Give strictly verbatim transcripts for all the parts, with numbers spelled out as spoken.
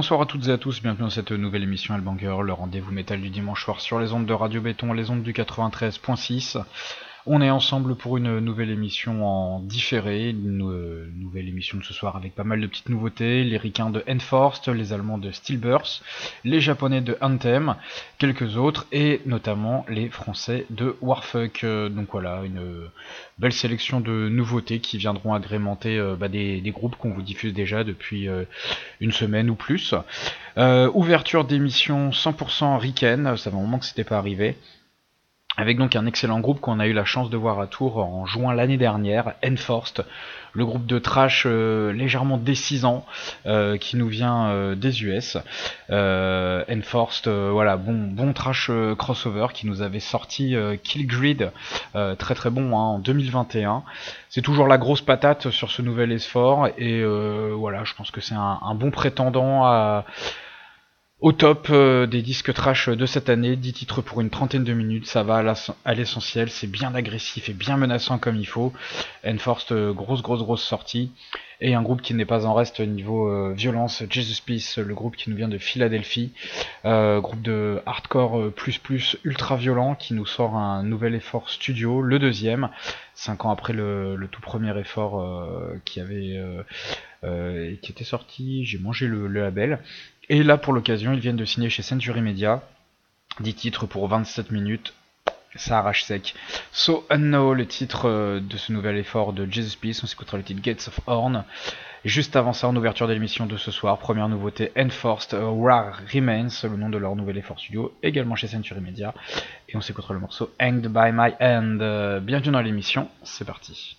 bonsoir à toutes et à tous, bienvenue dans cette nouvelle émission Hellbanger, le rendez-vous métal du dimanche soir sur les ondes de Radio Béton, les ondes du quatre-vingt-treize point six. On est ensemble pour une nouvelle émission en différé, une euh, nouvelle émission de ce soir avec pas mal de petites nouveautés, les ricains de Enforced, les allemands de Stillburst, les japonais de Anthem, quelques autres, et notamment les français de Warfuck. Euh, donc voilà, une euh, belle sélection de nouveautés qui viendront agrémenter euh, bah, des, des groupes qu'on vous diffuse déjà depuis euh, une semaine ou plus. Euh, ouverture d'émission cent pour cent ricaine, ça fait un moment que c'était pas arrivé. Avec donc un excellent groupe qu'on a eu la chance de voir à Tours en juin l'année dernière, Enforced, le groupe de trash euh, légèrement décisant euh, qui nous vient euh, des U S. Euh, Enforced, euh, voilà, bon, bon trash euh, crossover qui nous avait sorti euh, Kill Grid, euh, très très bon hein, en deux mille vingt et un. C'est toujours la grosse patate sur ce nouvel effort et euh, voilà, je pense que c'est un, un bon prétendant à... Au top euh, des disques trash de cette année, dix titres pour une trentaine de minutes, ça va à l'essentiel, c'est bien agressif et bien menaçant comme il faut. Enforced, euh, grosse grosse grosse sortie. Et un groupe qui n'est pas en reste niveau euh, violence, Jesus Peace, le groupe qui nous vient de Philadelphie, euh, groupe de hardcore euh, plus plus ultra violent qui nous sort un nouvel effort studio, le deuxième, cinq ans après le, le tout premier effort euh, qui avait euh, euh, qui était sorti, j'ai mangé le, le label. Et là, pour l'occasion, ils viennent de signer chez Century Media, dix titres pour vingt-sept minutes, ça arrache sec. So Unknown, le titre de ce nouvel effort de Jesus Peace, on s'écoutera le titre Gates of Horn. Et juste avant ça, en ouverture de l'émission de ce soir, première nouveauté, Enforced, War Remains, le nom de leur nouvel effort studio, également chez Century Media. Et on s'écoutera le morceau Hanged by My Hand. Bienvenue dans l'émission, c'est parti.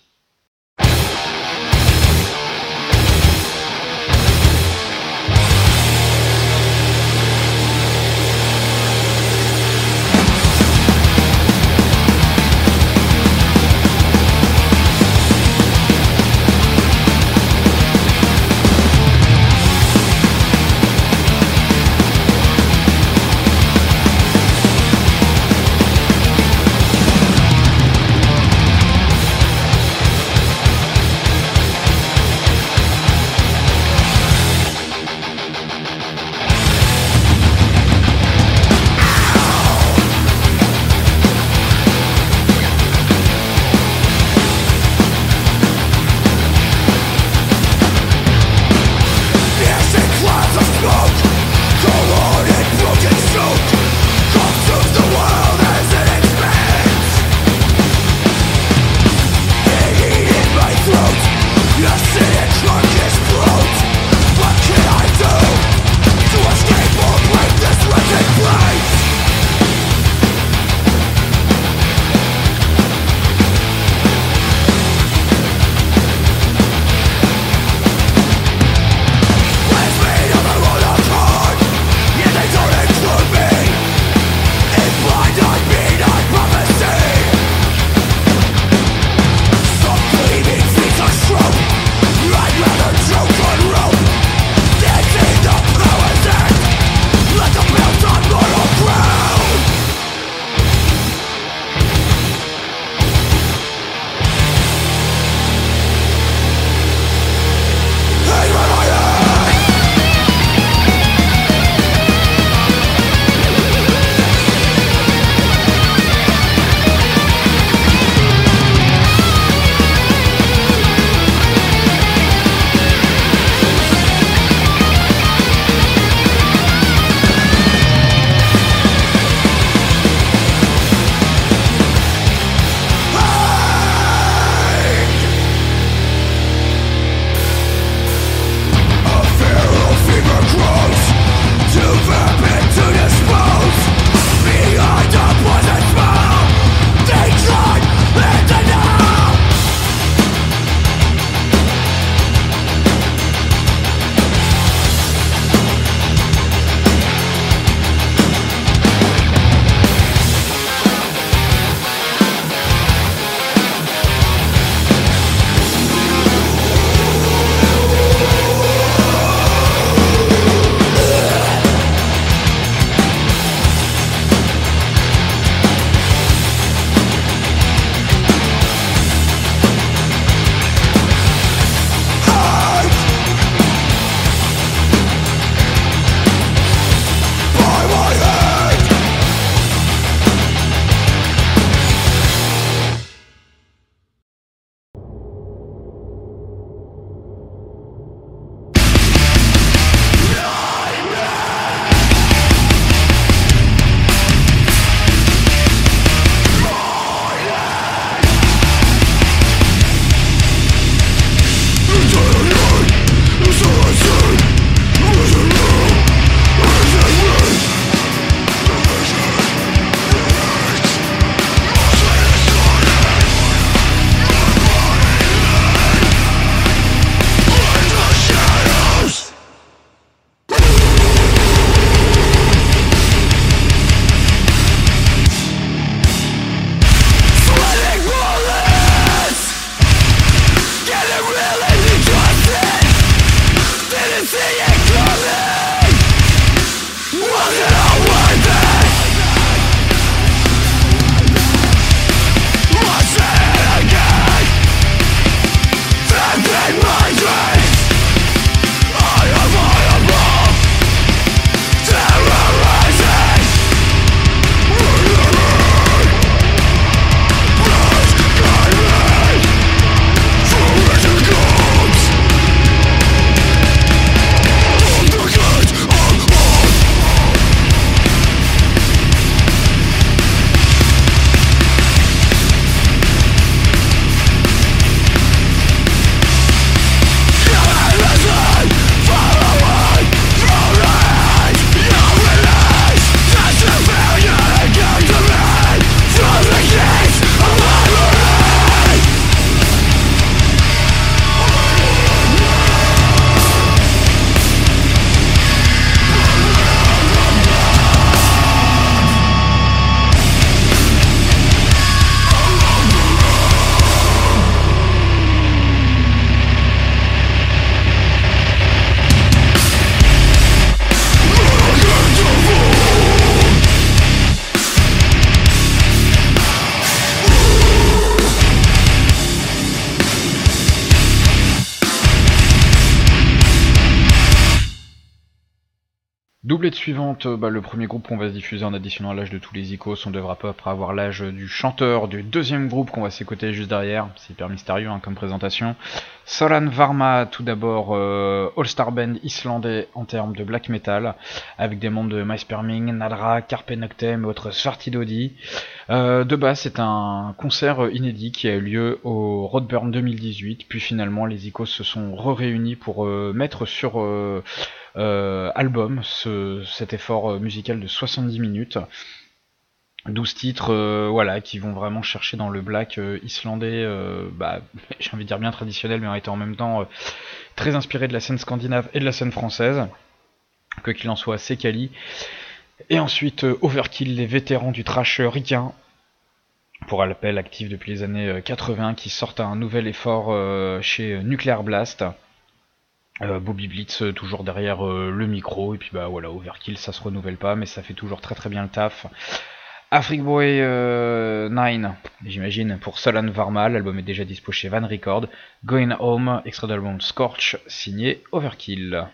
Doublette suivante, bah, le premier groupe qu'on va se diffuser en additionnant l'âge de tous les icos, on devra pas après avoir l'âge du chanteur du deuxième groupe qu'on va s'écouter juste derrière, c'est hyper mystérieux hein, comme présentation. Solan Varma, tout d'abord, euh, all-star band islandais en termes de black metal, avec des membres de MySperming, Nadra, Carpe Noctem et autres Svartidodi. Euh, de base, c'est un concert inédit qui a eu lieu au Roadburn deux mille dix-huit, puis finalement les icos se sont re-réunis pour euh, mettre sur... Euh, Euh, album, ce, cet effort musical de soixante-dix minutes, douze titres euh, voilà, qui vont vraiment chercher dans le black euh, islandais, euh, bah, j'ai envie de dire bien traditionnel, mais en étant en même temps euh, très inspiré de la scène scandinave et de la scène française, que qu'il en soit assez quali. Et ensuite euh, Overkill, les vétérans du thrash ricain, pour rappel actif depuis les années quatre-vingts, qui sortent un nouvel effort euh, chez Nuclear Blast. Euh, Bobby Blitz euh, toujours derrière euh, le micro, et puis bah voilà, Overkill ça se renouvelle pas, mais ça fait toujours très très bien le taf. Afric Boy euh, neuf, j'imagine, pour Solan Varma, l'album est déjà dispo chez Van Record. Going Home, extrait de l'album Scorch, signé Overkill.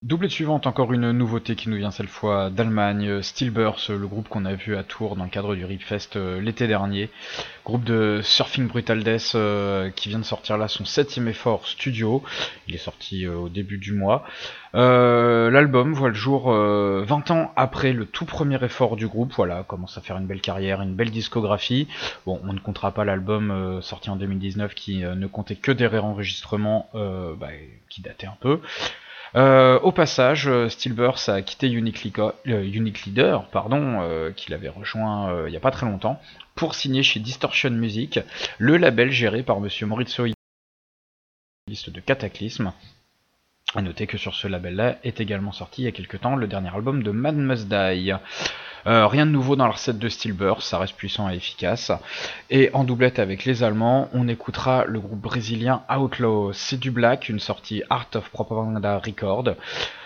Doublette suivante, encore une nouveauté qui nous vient cette fois d'Allemagne, Stillbirth, le groupe qu'on a vu à Tours dans le cadre du Ripfest euh, l'été dernier. Groupe de Surfing Brutal Death euh, qui vient de sortir là son septième effort studio. Il est sorti euh, au début du mois. Euh, L'album voit le jour euh, vingt ans après le tout premier effort du groupe. Voilà, commence à faire une belle carrière, une belle discographie. Bon, on ne comptera pas l'album euh, sorti en deux mille dix-neuf qui euh, ne comptait que des réenregistrements euh, bah, qui dataient un peu. Euh, au passage, Stillbirth a quitté Unique, Lico, euh, Unique Leader, pardon, euh, qu'il avait rejoint euh, il n'y a pas très longtemps, pour signer chez Distortion Music, le label géré par Monsieur Maurizio, liste de Cataclysme. A noter que sur ce label-là est également sorti il y a quelques temps le dernier album de Man Must Die. Euh, rien de nouveau dans la recette de Stillbirth, ça reste puissant et efficace. Et en doublette avec les Allemands, on écoutera le groupe brésilien Outlaw. C'est du black, une sortie Art of Propaganda Record.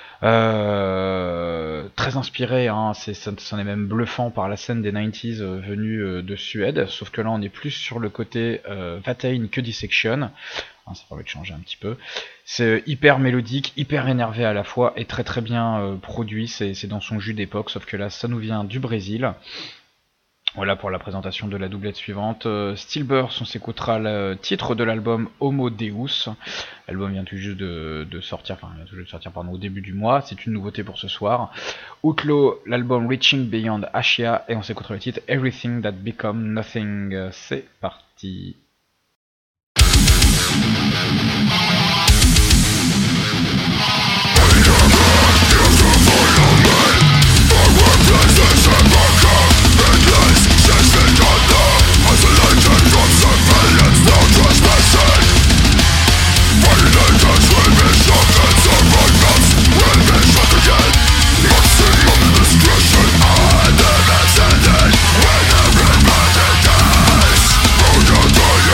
Euh, très inspiré, hein, c'est, ça, ça est même bluffant par la scène des nineties euh, venue euh, de Suède, sauf que là on est plus sur le côté euh, Watain que Dissection. Hein, ça permet de changer un petit peu. C'est hyper mélodique, hyper énervé à la fois et très très bien euh, produit, c'est, c'est dans son jus d'époque, sauf que là ça nous vient du Brésil. Voilà pour la présentation de la doublette suivante. Euh, Stillbirth, on s'écoutera le titre de l'album Homo Deus. L'album vient tout juste de, de sortir, enfin vient tout juste de sortir pardon, au début du mois, c'est une nouveauté pour ce soir. Outlaw, l'album Reaching Beyond Ashia, et on s'écoutera le titre Everything That Become Nothing. C'est parti. When everybody dies, oh, you're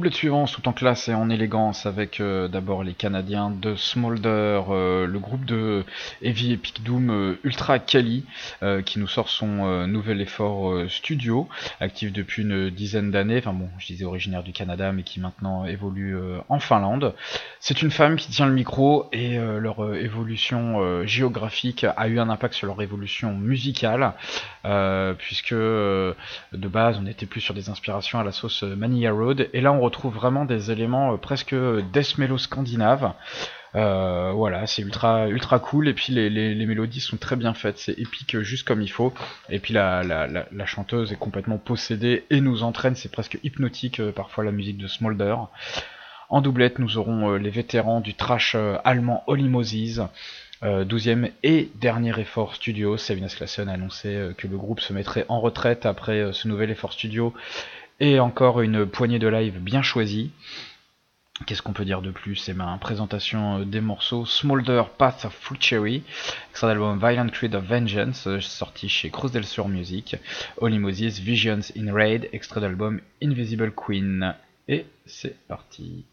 doublette suivante tout en classe et en élégance avec euh, d'abord les Canadiens de Smolder, euh, le groupe de Heavy Epic Doom euh, Ultra Kali euh, qui nous sort son euh, nouvel effort euh, studio, actif depuis une dizaine d'années, enfin bon je disais originaire du Canada mais qui maintenant évolue euh, en Finlande. C'est une femme qui tient le micro et euh, leur euh, évolution euh, géographique a eu un impact sur leur évolution musicale euh, puisque euh, de base on était plus sur des inspirations à la sauce Mania Road et là on retrouve vraiment des éléments euh, presque death mellow scandinave. Euh, voilà, c'est ultra ultra cool et puis les, les, les mélodies sont très bien faites, c'est épique juste comme il faut et puis la, la, la, la chanteuse est complètement possédée et nous entraîne, c'est presque hypnotique euh, parfois la musique de Smolder. En doublette nous aurons euh, les vétérans du trash euh, allemand Holy Moses, euh, douzième et dernier effort studio. Sabina Klassen a annoncé euh, que le groupe se mettrait en retraite après euh, ce nouvel effort studio et encore une poignée de live bien choisie. Qu'est-ce qu'on peut dire de plus? C'est ma présentation des morceaux. Smolder, Path of Fury, extrait d'album Violent Creed of Vengeance, sorti chez Cross del Sur Music. Holy Moses, Visions in Raid, extrait d'album Invisible Queen. Et c'est parti.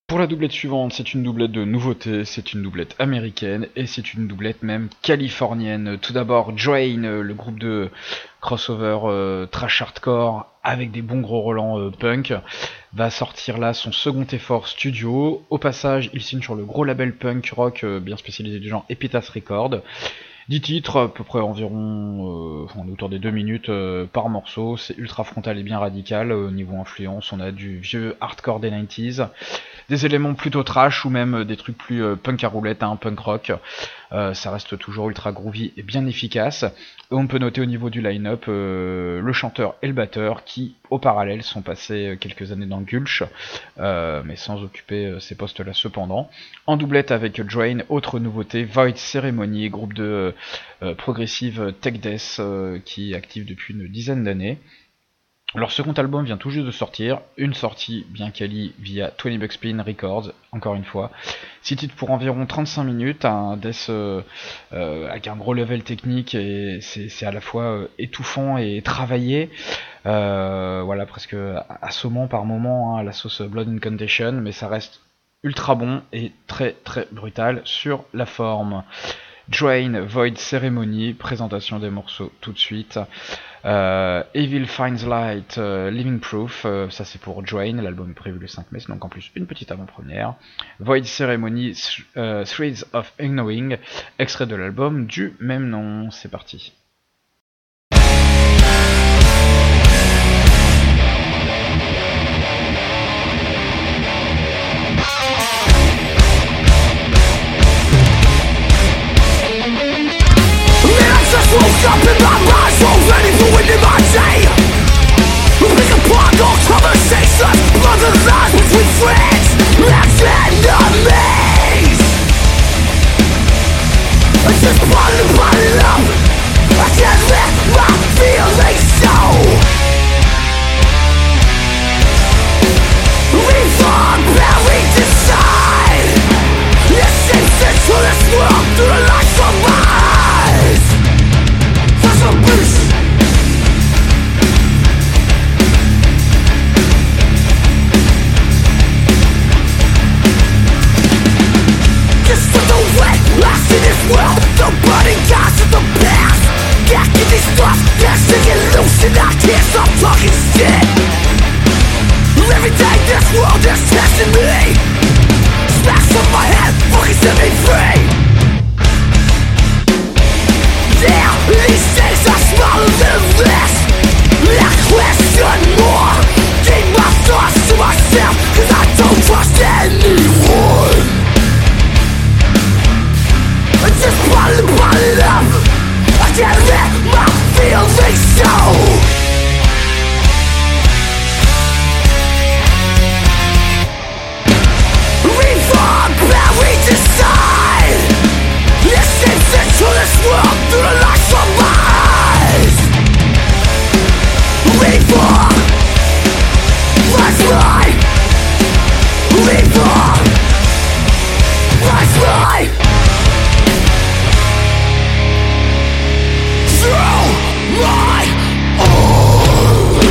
Pour la doublette suivante, c'est une doublette de nouveauté, c'est une doublette américaine et c'est une doublette même californienne. Tout d'abord, Drain, le groupe de crossover euh, trash hardcore avec des bons gros relents euh, punk, va sortir là son second effort studio. Au passage, il signe sur le gros label punk rock euh, bien spécialisé du genre Epitaph Records. dix titres, à peu près environ, euh, on est autour des deux minutes euh, par morceau, c'est ultra frontal et bien radical. Au niveau influence, on a du vieux hardcore des nineties, des éléments plutôt trash ou même des trucs plus euh, punk à roulette, hein, punk rock. Euh, ça reste toujours ultra groovy et bien efficace. Et on peut noter au niveau du line-up euh, le chanteur et le batteur qui, au parallèle, sont passés quelques années dans le Gulch, euh, mais sans occuper euh, ces postes-là cependant. En doublette avec Drain, autre nouveauté, Void Ceremony, groupe de euh, progressive tech death euh, qui est actif depuis une dizaine d'années. Leur second album vient tout juste de sortir, une sortie bien quali via twenty Buckspin Records, encore une fois. Six titres pour environ trente-cinq minutes, un death euh, euh, avec un gros level technique et c'est, c'est à la fois euh, étouffant et travaillé. Euh, voilà, presque assommant par moment, hein, à la sauce Blood Incantation, mais ça reste ultra bon et très très brutal sur la forme. Drain, Void Ceremony, présentation des morceaux tout de suite. Euh, Evil Finds Light, euh, Living Proof, euh, ça c'est pour Drain, l'album est prévu le cinq mai, donc en plus une petite avant-première. Void Ceremony, euh, Threads of Unknowing, extrait de l'album du même nom, c'est parti. Woke up in my mind, so ready for winning my day. Pick apart all conversations, mother lies between friends and enemies. It's just bottled, bottled up. I can't let my feelings show. We've all buried inside. It seems to this world through the lights of my eyes. A beast. Just for the wet, lost in this world. The burning gods of the past. Back in these thoughts, dancing and loose, and I can't stop talking shit. Every day this world is testing me. Smacks on my head, fucking set me free. Yeah, these days are smaller than this. I question more. Keep my thoughts to myself, cause I don't trust anyone. I just bottle it, bottle it up. I can't let my feelings show. We've all buried inside. It seems into this world through the lights of my eyes. We've all Let's ride. We've all Let's ride. Through my own.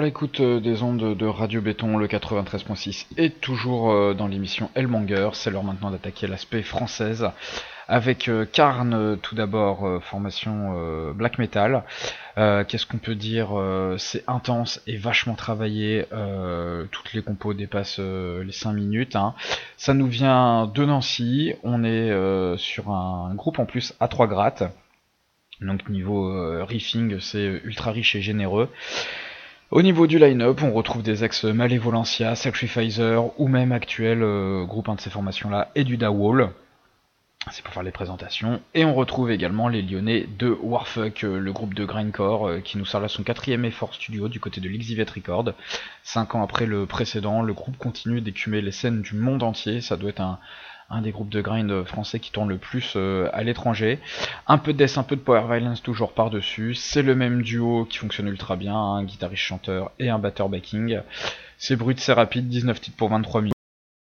à l'écoute des ondes de Radio Béton, le quatre-vingt-treize point six, et toujours dans l'émission Hellbanger. C'est l'heure maintenant d'attaquer l'aspect française avec euh, Karn, euh, tout d'abord, euh, formation euh, black metal. Euh, qu'est-ce qu'on peut dire, euh, c'est intense et vachement travaillé, euh, toutes les compos dépassent euh, les cinq minutes. Hein. Ça nous vient de Nancy, on est euh, sur un, un groupe en plus à trois grattes, donc niveau euh, riffing c'est ultra riche et généreux. Au niveau du line-up, on retrouve des ex-Malevolencia, Sacrificer ou même actuel euh, groupe un de ces formations-là et du Dawall. C'est pour faire les présentations. Et on retrouve également les Lyonnais de Warfuck, euh, le groupe de grindcore euh, qui nous sort là son quatrième effort studio du côté de l'Xivet Record. Cinq ans après le précédent, le groupe continue d'écumer les scènes du monde entier. Ça doit être un, un des groupes de grind français qui tourne le plus euh, à l'étranger. Un peu de death, un peu de power violence toujours par-dessus. C'est le même duo qui fonctionne ultra bien, hein, un guitariste chanteur et un batteur backing. C'est brut, c'est rapide, dix-neuf titres pour vingt-trois minutes.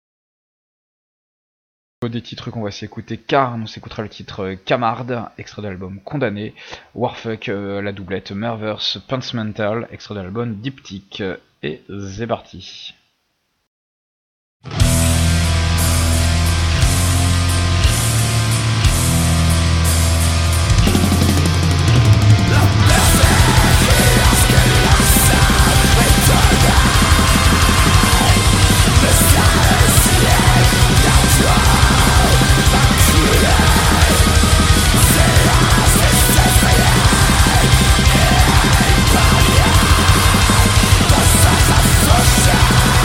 Des titres qu'on va s'écouter, car on s'écoutera le titre Camarde, extrait de l'album Condamné, Warfuck, euh, la doublette Merverse, Pants Mental, extrait de l'album Diptyque, et c'est parti. Shine.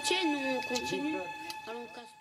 quartier, nous on continue. Allons, casse.